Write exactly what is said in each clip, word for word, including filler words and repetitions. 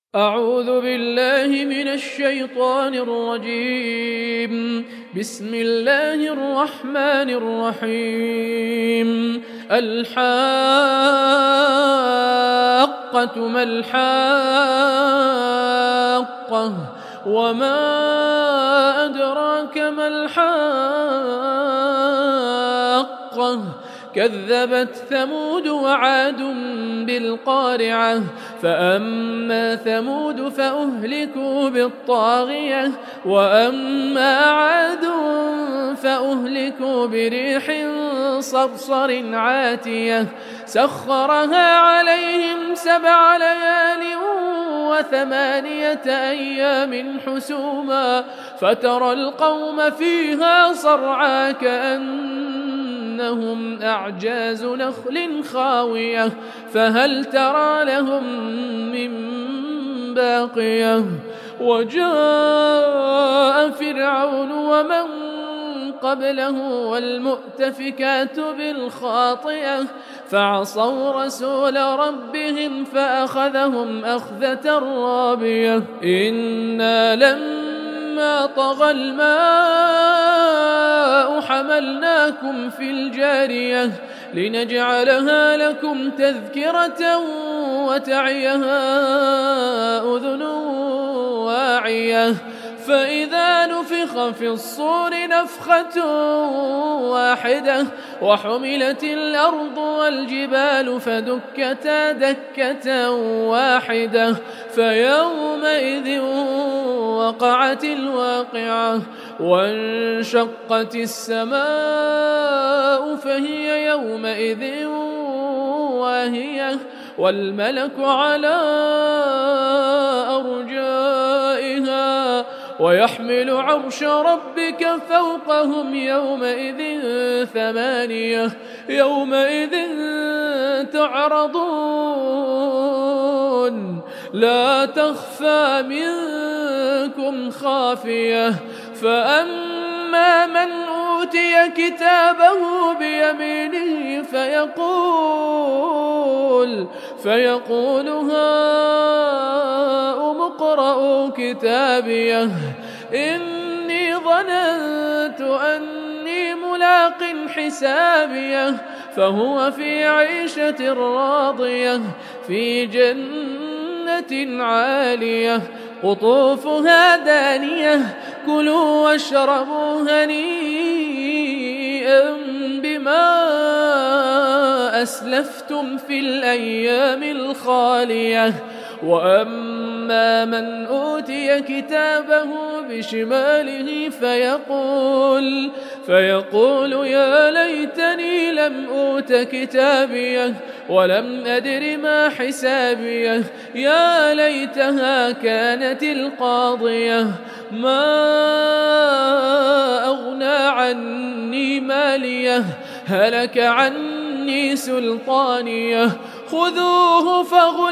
أعوذ بالله من الشيطان الرجيم. بسم الله الرحمن الرحيم. الحاقة ما الحاقة وما أدراك ما الحاقة كذبت ثمود وعاد بالقارعة فأما ثمود فأهلكوا بالطاغية وأما عاد فأهلكوا بريح صرصر عاتية سخرها عليهم سبع ليال وثمانية أيام حسوما فترى القوم فيها صرعى كأنهم أعجاز نخل خاوية فهل ترى لهم من باقية. وجاء فرعون ومن قبله والمؤتفكات بالخاطئة فعصوا رسول ربهم فأخذهم أخذة رابية إنا لما طغى الماء حملناكم في الجارية لنجعلها لكم تذكرة وتعيها أذن واعية فإذا نفخ في الصور نفخة واحدة وحملت الأرض والجبال فدكتا دكة واحدة فيومئذ وقعت الواقعة وانشقت السماء فهي يومئذ واهية والملك على أرجائها ويحمل عرش ربك فوقهم يومئذ ثمانية يومئذ تعرضون لا تخفى منكم خافية فأما من أوتي كتابه بيمينه فيقول فيقول هاؤم اقرءوا كتابيه إني ظننت أني ملاق حسابيه فهو في عيشة راضية في جنة عالية قطوفها دانية كلوا واشربوا هنيئا بما أسلفتم في الأيام الخالية. وأما من أوتي كتابه بشماله فيقول فيقول يا ليتني لم أوت كتابيه ولم أدر ما حسابيه يا ليتها كانت القاضية ما أغنى عني ماليه هلك عني سلطانيه خذوه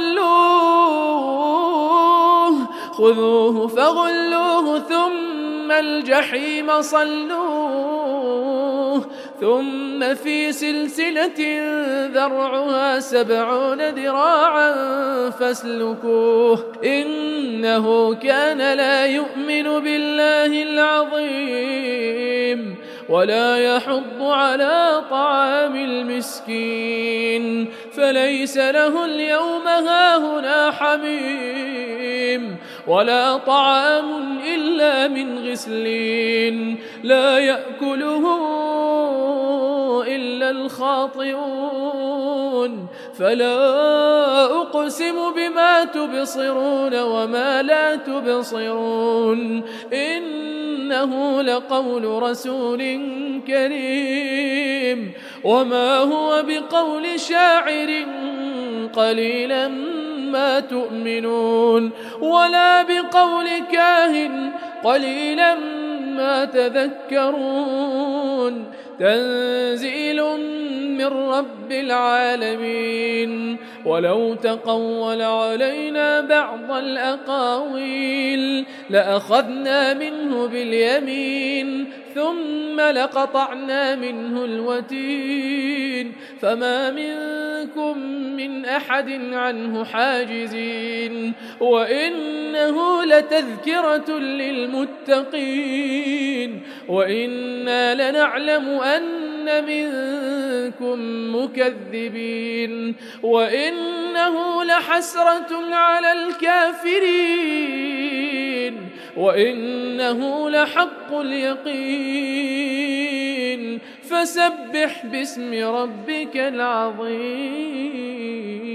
فغلوه خذوه فغلوه ثم الجحيم صلوه ثم في سلسلة ذرعها سبعون ذراعا فاسلكوه إنه كان لا يؤمن بالله العظيم ولا يحض على طعام المسكين فليس له اليوم هاهنا حميم ولا طعام إلا من غسلين لا يأكله إلا الخاطئون فلا أقسم بما تبصرون وما لا تبصرون إنه لقول رسول كريم وما هو بقول شاعر قليلا ما تؤمنون ولا بقول كاهن قليلا ما تذكرون تنزيل من رب العالمين ولو تقول علينا بعض الأقاويل لأخذنا منه باليمين ثم لقطعنا منه الوتين فما منكم من أحد عنه حاجزين وإنه لتذكرة للمتقين وإنا لنعلم أن منكم مكذبين وإنه لحسرة على الكافرين وإنه لحق اليقين فسبح باسم ربك العظيم.